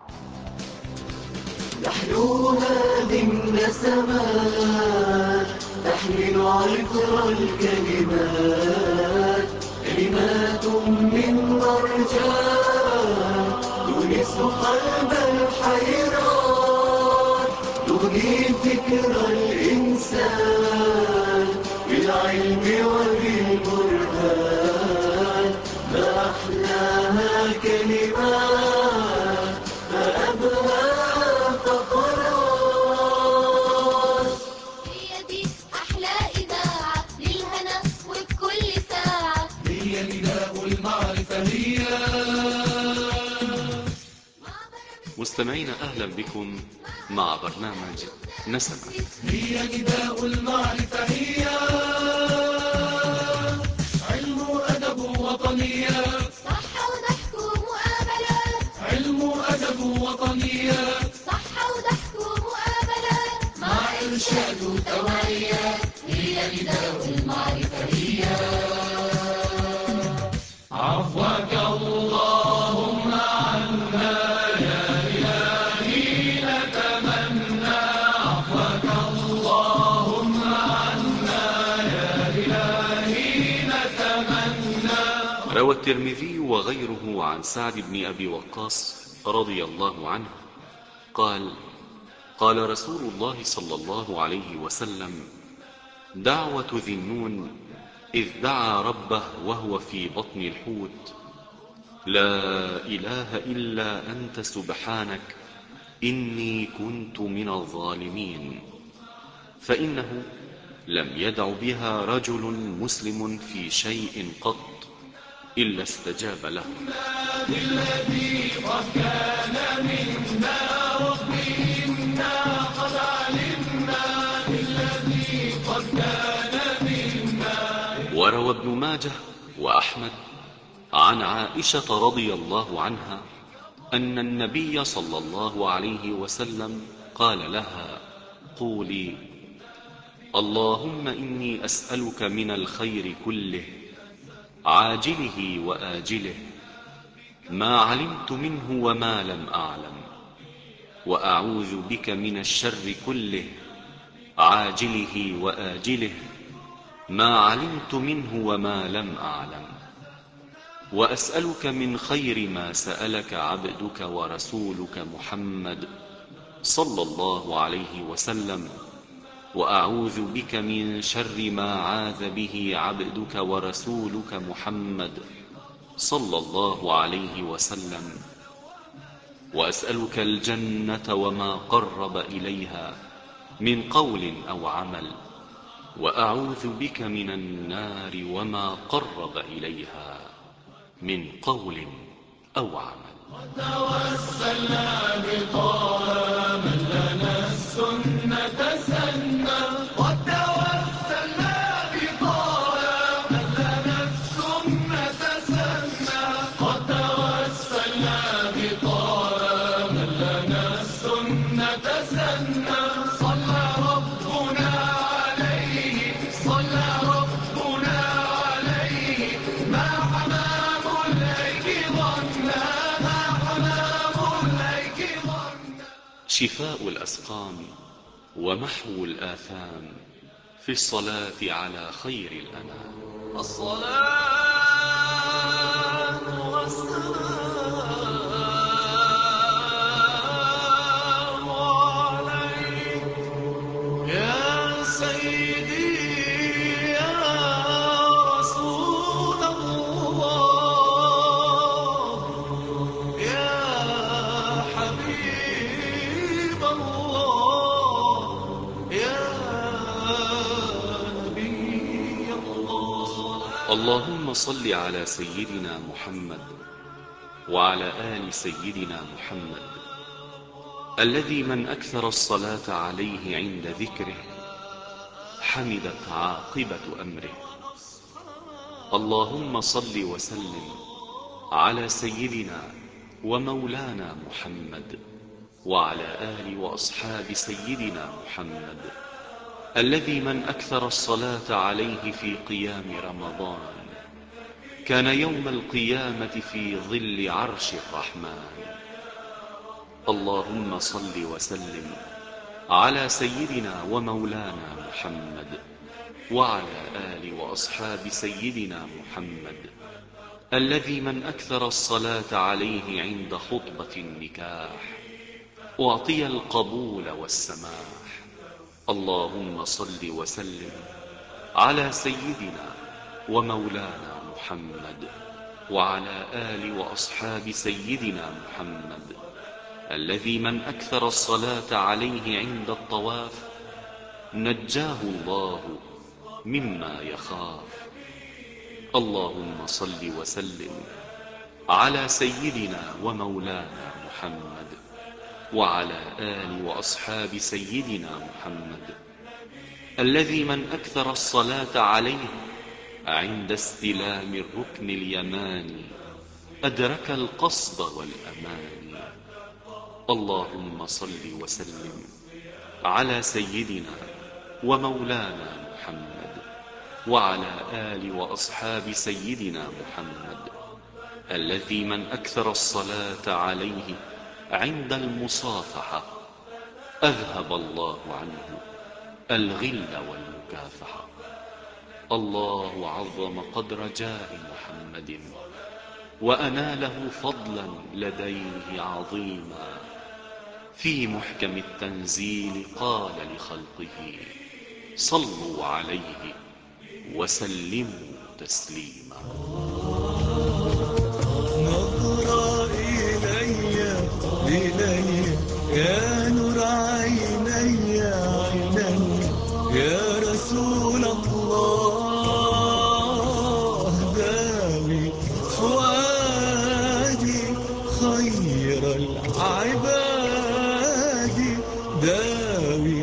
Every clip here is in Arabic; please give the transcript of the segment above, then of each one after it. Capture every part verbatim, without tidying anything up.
نحن هذه النسمات تحمل عطر الكلمات، كلمات من مرجان تونس قلب الحيران، تغني فكر الإنسان بالعلم وبالبرهان. ما أحلاها كلمات، ما أبهاها فقرات. هي دي أحلى إذاعة للهنا وبكل ساعة، هي نداء المعرفة. هي مستمعين أهلا بكم مع برنامج نسمة. هي نداء المعرفة. هي علم أدب وطنيات، صحة وضحك ومقابلات، علم أدب وطنيات، صحة وضحك ومقابلات، مع إرشاد وتوعيات. هي نداء المعرفة. هي عفوك اللهم عنا يا إلهي نتمنى، عفوك اللهم عنا يا إلهي نتمنى. روى الترمذي وغيره عن سعد بن أبي وقاص رضي الله عنه قال: قال رسول الله صلى الله عليه وسلم: دعوة ذي النون إذ دعا ربه وهو في بطن الحوت: لا إله إلا أنت سبحانك إني كنت من الظالمين. فإنه لم يدع بها رجل مسلم في شيء قط إلا استجاب له. الذي قد كان منا ربي إنا قد علمنا، بالذي قد كان منا. وروى ابن ماجه وأحمد عن عائشة رضي الله عنها أن النبي صلى الله عليه وسلم قال لها: قولي اللهم إني أسألك من الخير كله عاجله وآجله ما علمت منه وما لم أعلم، وأعوذ بك من الشر كله عاجله وآجله ما علمت منه وما لم أعلم، وأسألك من خير ما سألك عبدك ورسولك محمد صلى الله عليه وسلم، وأعوذ بك من شر ما عاذ به عبدك ورسولك محمد صلى الله عليه وسلم، وأسألك الجنة وما قرب إليها من قول أو عمل، وأعوذ بك من النار وما قرب إليها من قول أو عمل. وتوسلنا بطه من لنا السنة سنة، وتوسلنا بطه من لنا السنة سنة، وتوسلنا بطه من لنا السنة سنة. صلى ربنا عليه، صلى ربنا عليه، ما حمام الأيك ظنا، ما حمام الأيك ظنا. شفاء الأسقام ومحو الآثام في الصلاة على خير الأنام. الصلاة والسلام عليك يا سيدي يا رسول الله، يا حبيب الله، يا نبي الله. اللهم صل على سيدنا محمد وعلى آل سيدنا محمد، الذي من أكثر الصلاة عليه عند ذكره حمدت عاقبة أمره. اللهم صل وسلم على سيدنا ومولانا محمد وعلى آل وأصحاب سيدنا محمد، الذي من أكثر الصلاة عليه في قيام رمضان كان يوم القيامة في ظل عرش الرحمن. اللهم صل وسلم على سيدنا ومولانا محمد وعلى آل وأصحاب سيدنا محمد الذي من أكثر الصلاة عليه عند خطبة النكاح أعطي القبول والسماح. اللهم صل وسلم على سيدنا ومولانا محمد وعلى آل وأصحاب سيدنا محمد الذي من أكثر الصلاة عليه عند الطواف نجاه الله مما يخاف. اللهم صل وسلم على سيدنا ومولانا محمد وعلى آل وأصحاب سيدنا محمد الذي من أكثر الصلاة عليه عند استلام الركن اليماني أدرك القصد والأمان. اللهم صل وسلم على سيدنا ومولانا محمد وعلى آل وأصحاب سيدنا محمد الذي من أكثر الصلاة عليه عند المصافحة أذهب الله عنه الغل والمكافحة. الله عظم قدر جاه محمد وأناله فضلا لديه عظيما. في محكم التنزيل قال لخلقه صلوا عليه وسلموا تسليما. نظر إلي إلي يا نور عيني عيني يا رسول الله داوي فؤادي خير العباد داوي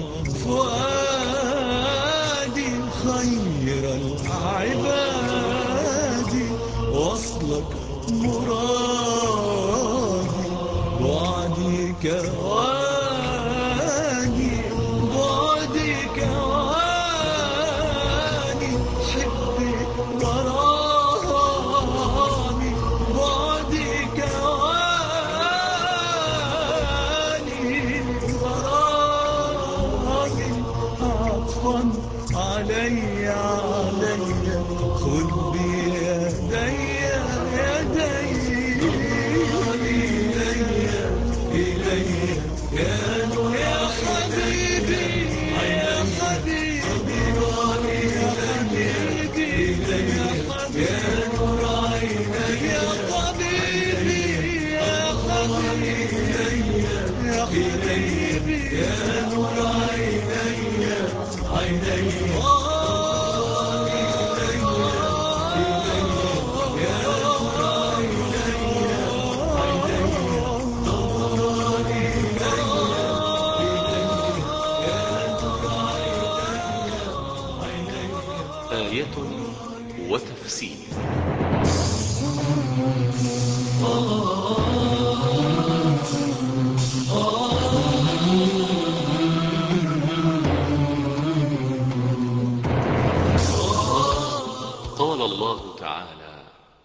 فؤادي خير العباد وصلك مرادي وعدي كواني بعدي كواني حبي غرامي بعدي كواني غرامي عطفا علي علي خذ بيدي يدي إلي يا نور يا حبيبي يا حبيبي يا حبيبي يا نور عيني يا حبيبي يا حبيبي يا حبيبي يا نور عيني عيني آية وتفسير. قال الله تعالى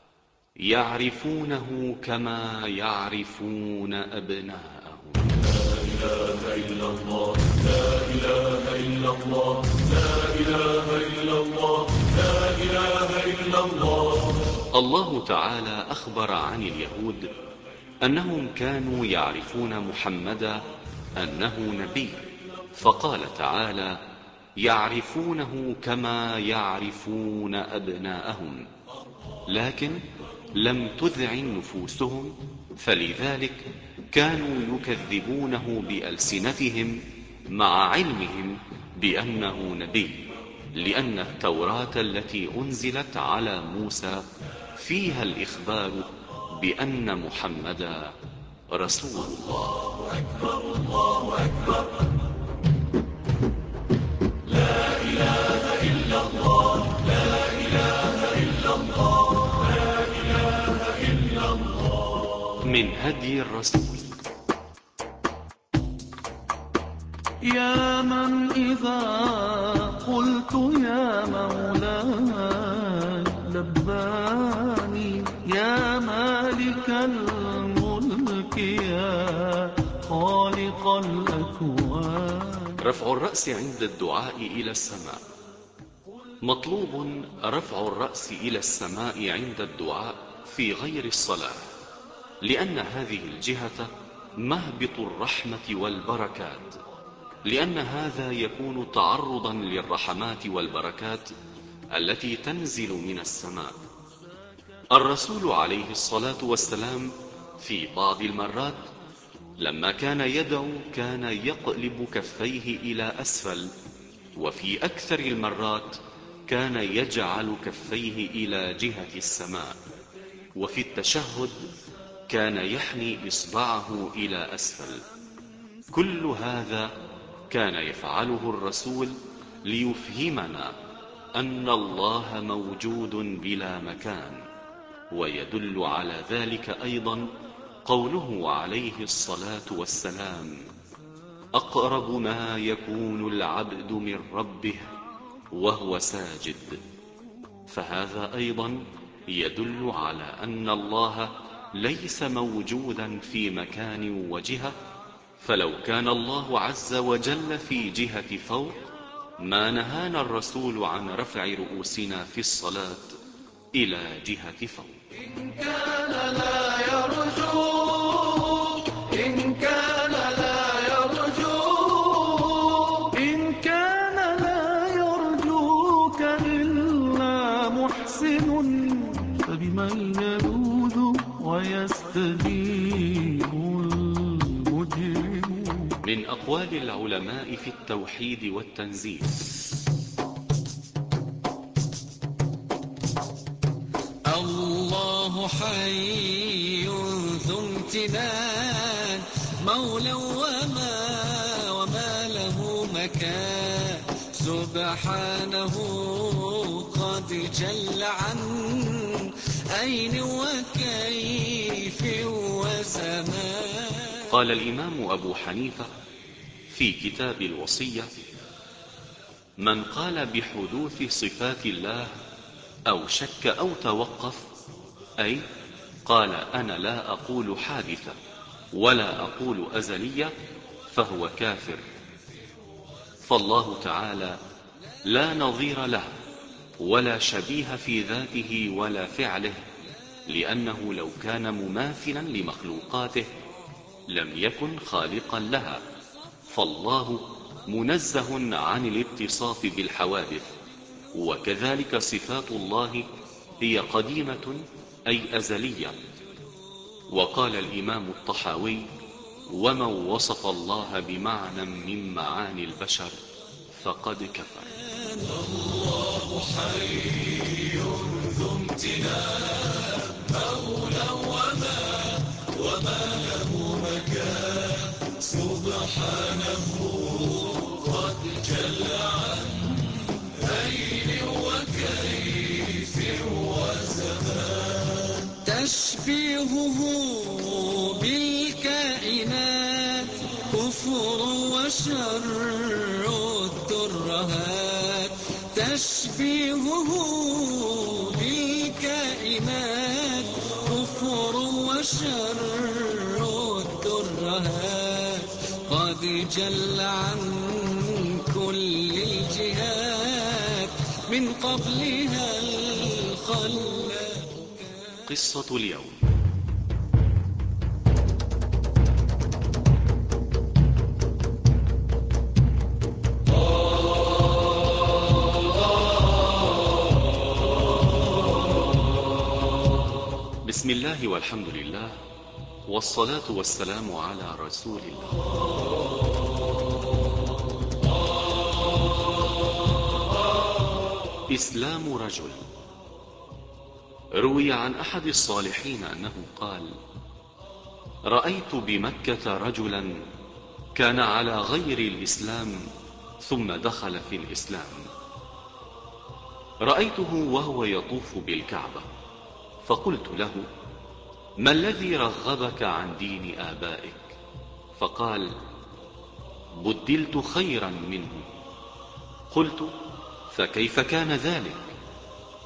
يعرفونه كما يعرفون أبناءهم. لا إله إلا الله لا إله إلا الله لا إله إلا الله لا إله إلا الله. الله تعالى أخبر عن اليهود أنهم كانوا يعرفون محمدا أنه نبي، فقال تعالى يعرفونه كما يعرفون أبناءهم، لكن لم تذعن نفوسهم، فلذلك كانوا يكذبونه بألسنتهم مع علمهم بأنه نبي، لأن التوراة التي أنزلت على موسى فيها الإخبار بأن محمدا رسول الله. أكبر الله أكبر لا إله إلا الله لا إله إلا الله لا إله إلا الله. من هدي الرسول. يا من إذا قلت يا مولاي لباني يا مالك الملك يا خالق الأكوان. رفع الرأس عند الدعاء إلى السماء. مطلوب رفع الرأس إلى السماء عند الدعاء في غير الصلاة، لأن هذه الجهة مهبط الرحمة والبركات، لأن هذا يكون تعرضا للرحمات والبركات التي تنزل من السماء. الرسول عليه الصلاة والسلام في بعض المرات لما كان يدعو كان يقلب كفيه إلى أسفل، وفي أكثر المرات كان يجعل كفيه إلى جهة السماء، وفي التشهد كان يحني إصبعه إلى أسفل. كل هذا كان يفعله الرسول ليفهمنا أن الله موجود بلا مكان. ويدل على ذلك أيضا قوله عليه الصلاة والسلام: أقرب ما يكون العبد من ربه وهو ساجد. فهذا أيضا يدل على أن الله ليس موجودا في مكان وجهة، فلو كان الله عز وجل في جهة فوق ما نهانا الرسول عن رفع رؤوسنا في الصلاة إلى جهة فوق. إن كان لا يرجو إن كان لا يرجو إن كان لا يرجوك إلا محسن، فبمن يلوذ ويستجيب المجرم. من أقوال العلماء في التوحيد والتنزيه: الله حي ذو امتنان، مولى وما وما له مكان، سبحانه قد جل عن أين وكيف وزمان. قال الإمام أبو حنيفة في كتاب الوصية: من قال بحدوث صفات الله أو شك أو توقف، أي قال أنا لا أقول حادثة ولا أقول أزلية، فهو كافر. فالله تعالى لا نظير له ولا شبيه في ذاته ولا فعله، لأنه لو كان مماثلا لمخلوقاته لم يكن خالقا لها. فالله منزه عن الاتصاف بالحوادث، وكذلك صفات الله هي قديمة أي أزلية. وقال الإمام الطحاوي: ومن وصف الله بمعنى من معاني البشر فقد كفر. الله حي ذو امتنان، مولى وما وما له مكان، سبحانه قد جل عن أين وكيف وزمان. تشبيهه بالكائنات كفر وشر الترهات، تشبيهه بالكائنات كفر وشر الترهات، قد جل عن كل الجهات من قبلها الخلاق. قصة اليوم: بسم الله والحمد لله والصلاة والسلام على رسول الله. إسلام رجل. روي عن أحد الصالحين أنه قال: رأيت بمكة رجلا كان على غير الإسلام ثم دخل في الإسلام. رأيته وهو يطوف بالكعبة، فقلت له: ما الذي رغبك عن دين آبائك؟ فقال: بدلت خيرا منه. قلت: فكيف كان ذلك؟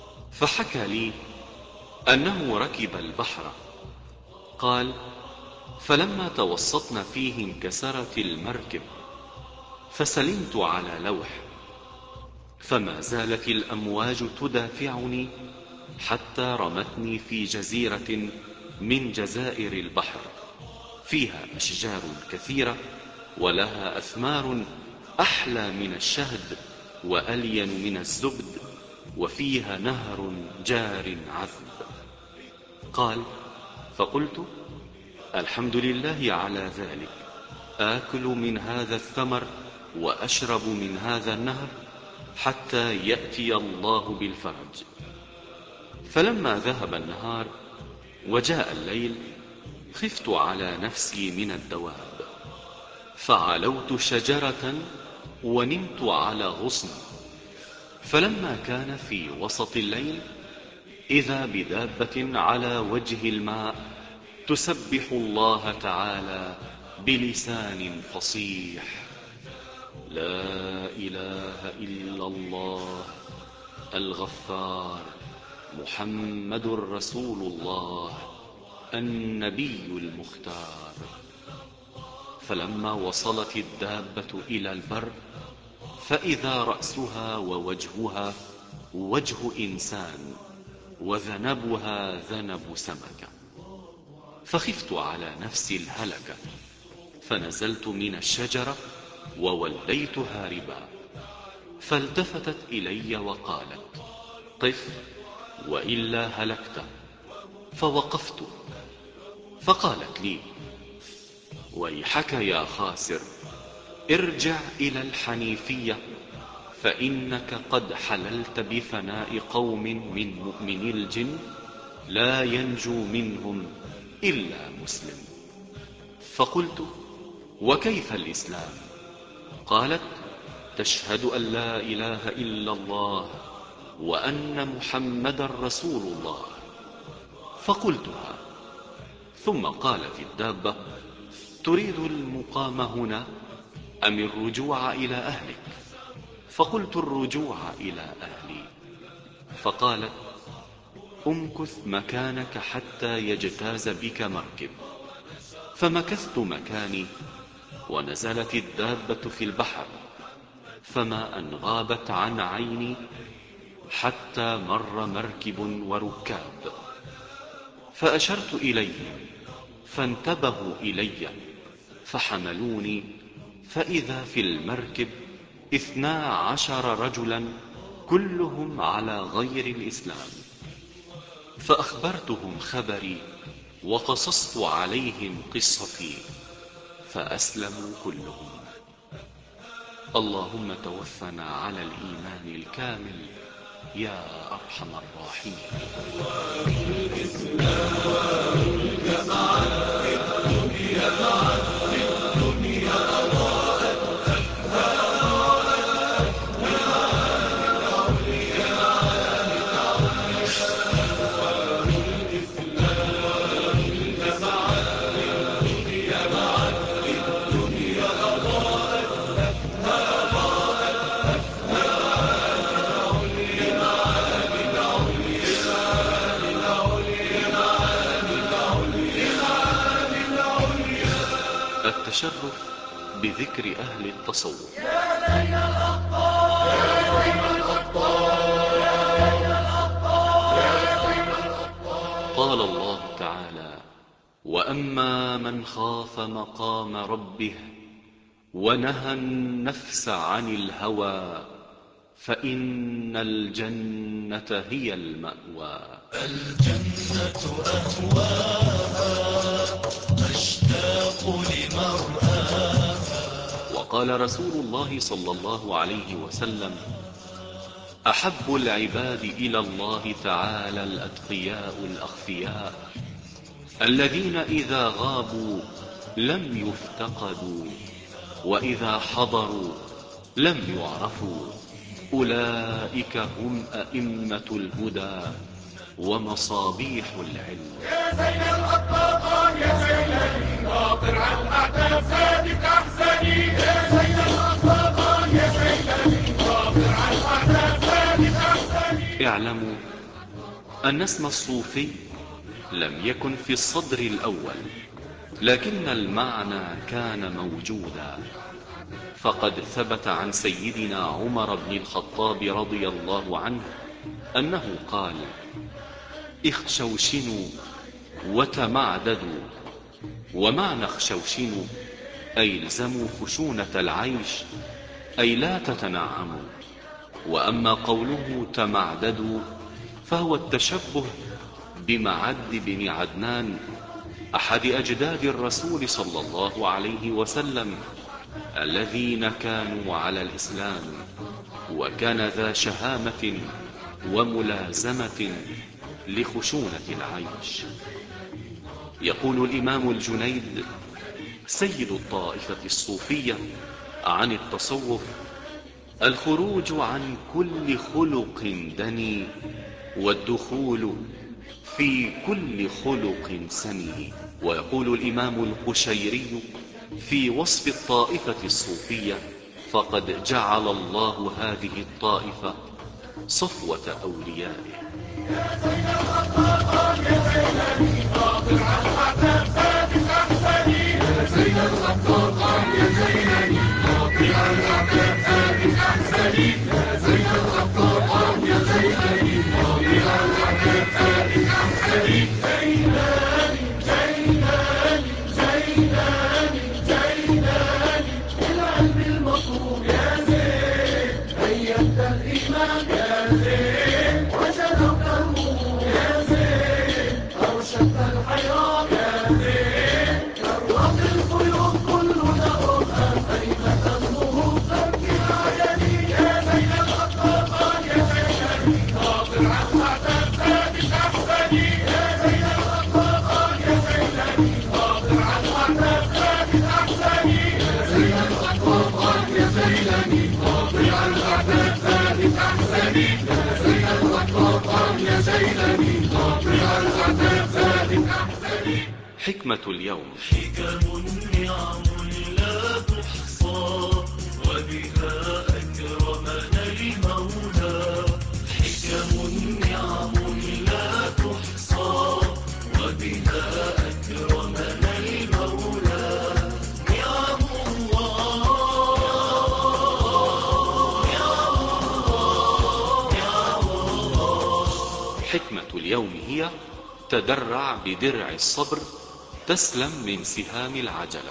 فحكى لي أنه ركب البحر. قال: فلما توسطنا فيه انكسرت المركب، فسلمت على لوح، فما زالت الأمواج تدافعني حتى رمتني في جزيرة من جزائر البحر، فيها أشجار كثيرة ولها أثمار أحلى من الشهد وألين من الزبد، وفيها نهر جار عذب. قال: فقلت: الحمد لله على ذلك، آكل من هذا الثمر وأشرب من هذا النهر حتى يأتي الله بالفرج. فلما ذهب النهار وجاء الليل خفت على نفسي من الدواب، فعلوت شجرة ونمت على غصن. فلما كان في وسط الليل إذا بدابة على وجه الماء تسبح الله تعالى بلسان فصيح: لا إله إلا الله الغفار محمد رسول الله النبي المختار. فلما وصلت الدابة إلى البر فإذا رأسها ووجهها وجه إنسان وذنبها ذنب سمكة، فخفت على نفسي الهلكة، فنزلت من الشجرة ووليت هاربا. فالتفتت إلي وقالت: قف وإلا هلكت. فوقفت، فقالت لي: ويحك يا خاسر، ارجع إلى الحنيفية، فإنك قد حللت بفناء قوم من مؤمني الجن لا ينجو منهم إلا مسلم. فقلت: وكيف الإسلام؟ قالت: تشهد أن لا إله إلا الله وأن محمدا رسول الله. فقلتها، ثم قالت الدابة: تريد المقام هنا أم الرجوع إلى أهلك؟ فقلت: الرجوع إلى أهلي. فقالت: امكث مكانك حتى يجتاز بك مركب. فمكثت مكاني، ونزلت الدابة في البحر، فما أن غابت عن عيني حتى مر مركب وركاب، فأشرت إليهم فانتبهوا إلي، فحملوني، فإذا في المركب اثنا عشر رجلا كلهم على غير الإسلام. فأخبرتهم خبري وقصصت عليهم قصتي، فأسلموا كلهم. اللهم توفنا على الإيمان الكامل يا أرحم الراحمين. التشرف بذكر أهل التصوف. قال الله تعالى: وأما من خاف مقام ربه ونهى النفس عن الهوى فإن الجنة هي المأوى. الجنة أهواها أشتاق لمرآها. وقال رسول الله صلى الله عليه وسلم: أحب العباد إلى الله تعالى الأتقياء الأخفياء الذين إذا غابوا لم يفتقدوا وإذا حضروا لم يعرفوا، أولئك هم أئمة الهدى ومصابيح العلم. يا زين الأطاقان يا زين الخاطر على الأعتاب زادك أحسني. يا زين الأطاقان يا زين الخاطر على الأعتاب زادك أحسني. اعلموا أن اسم الصوفي لم يكن في الصدر الأول، لكن المعنى كان موجودا. فقد ثبت عن سيدنا عمر بن الخطاب رضي الله عنه أنه قال: اخشوشنوا وتمعددوا. ومعنى اخشوشنوا أي الزموا خشونة العيش، أي لا تتنعموا. وأما قوله تمعددوا فهو التشبه بمعد بن عدنان أحد أجداد الرسول صلى الله عليه وسلم الذين كانوا على الإسلام، وكان ذا شهامة وملازمة لخشونة العيش. يقول الإمام الجنيد سيد الطائفة الصوفية عن التصوف: الخروج عن كل خلق دني، والدخول في كل خلق سني. ويقول الإمام القشيري في وصف الطائفة الصوفية: فقد جعل الله هذه الطائفة صفوة أوليائه. حكمة اليوم: حكم نعم لا تحصى، وبها أكرمنا المولى. حكم نعم لا تحصى، وبها أكرمنا المولى. نعم الله نعم الله نعم الله. حكمة اليوم هي: تدرع بدرع الصبر تسلم من سهام العجلة.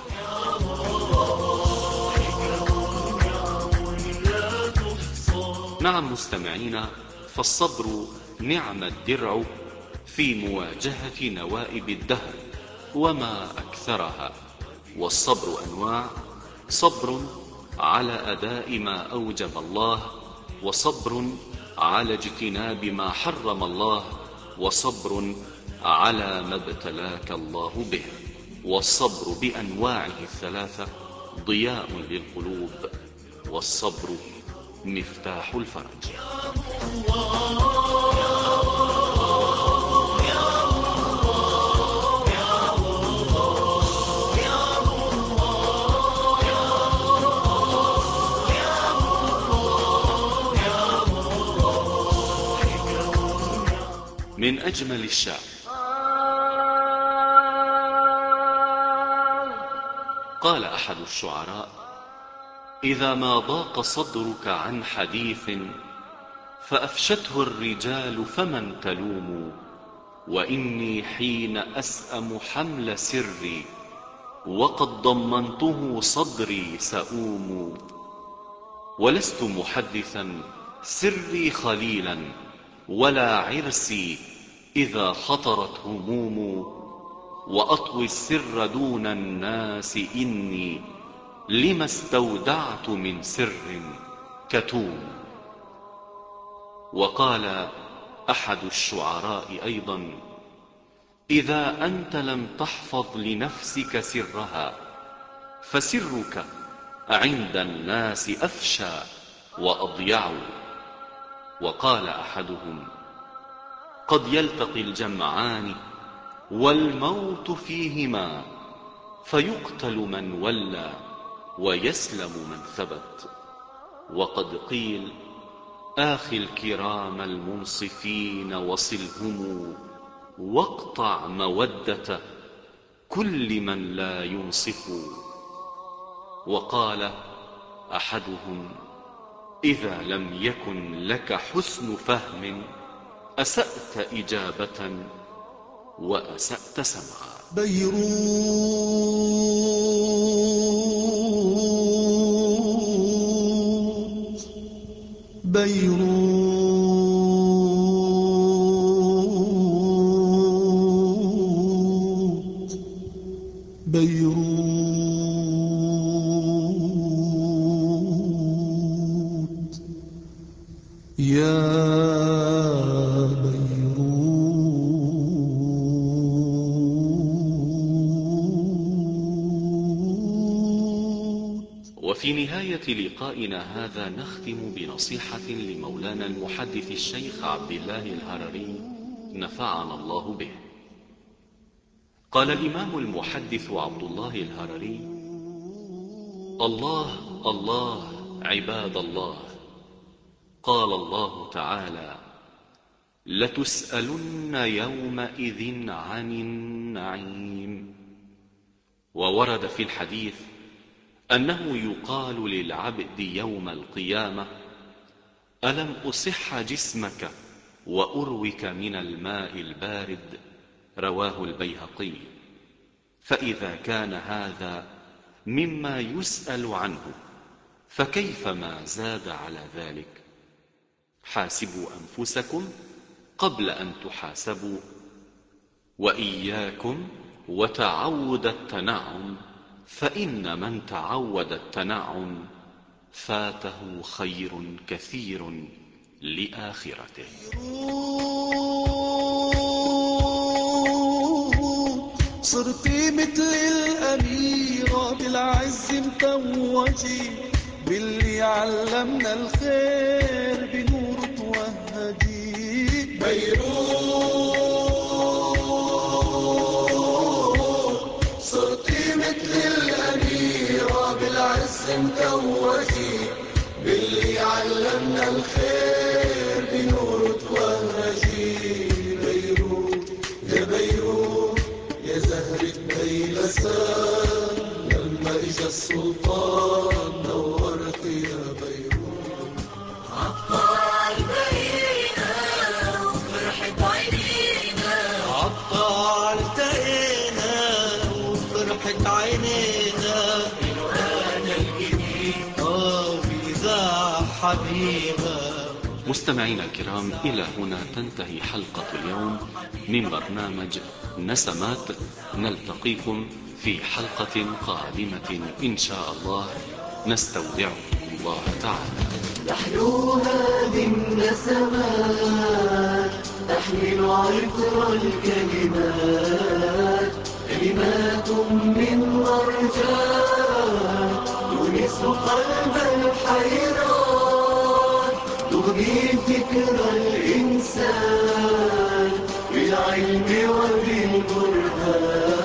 نعم مستمعين، فالصبر نعم الدرع في مواجهة نوائب الدهر وما أكثرها. والصبر أنواع: صبر على أداء ما أوجب الله، وصبر على اجتناب ما حرم الله، وصبر على ما ابتلاك الله به. والصبر بأنواعه الثلاثة ضياء للقلوب، والصبر مفتاح الفرج. من أجمل الشعر: قال أحد الشعراء: إذا ما ضاق صدرك عن حديث فأفشته الرجال فمن تلوم. وإني حين أسأم حمل سري وقد ضمنته صدري سأوم. ولست محدثا سري خليلا، ولا عرسي إذا خطرت هموم. وأطوي السر دون الناس إني لما استودعت من سر كتوم. وقال أحد الشعراء أيضا: إذا أنت لم تحفظ لنفسك سرها فسرك عند الناس أفشى وأضيع. وقال أحدهم: قد يلتقي الجمعان والموت فيهما، فيقتل من ولى ويسلم من ثبت. وقد قيل: آخي الكرام المنصفين وصلهم، واقطع مودة كل من لا ينصف. وقال أحدهم: إذا لم يكن لك حسن فهم أسأت إجابة وأسأت سمعا. بيروت بيروت بيروت يا وفي نهاية لقائنا هذا نختم بنصيحة لمولانا المحدث الشيخ عبد الله الهرري نفعنا الله به. قال الإمام المحدث عبد الله الهرري: الله الله عباد الله، قال الله تعالى: لتسألن يومئذ عن النعيم. وورد في الحديث أنه يقال للعبد يوم القيامة: ألم أصح جسمك وأروك من الماء البارد؟ رواه البيهقي. فإذا كان هذا مما يسأل عنه فكيف ما زاد على ذلك؟ حاسبوا أنفسكم قبل أن تحاسبوا، وإياكم وتعود التنعم، فإن من تعود التنعم فاته خير كثير لآخرته. صرتي مثل الأميرة بالعز متوجي، باللي علمنا الخير بنور توهجي. بيروت صرتي مثل الأميرة بالعز متوجي، باللي علمنا الخير بنور توهجي. بيروت يا بيروت يا زهرة بيلسان، لما اجا السلطان نورت يا بيروت. عطال بينا وفرحت عينينا، عطال تقينا وفرحت عينينا، بالوهنا الجديد اه بإذاعة حبيبة. مستمعينا الكرام، إلى هنا تنتهي حلقة اليوم من برنامج نسمات. نلتقيكم في حلقة قادمة إن شاء الله، نستودعكم الله تعالى. تحلو هذه النسمات تحمل عطر الكلمات، كلمات من مرجان تونس قلب الحيران، تغني فكر الإنسان بالعلم وبالبرهان.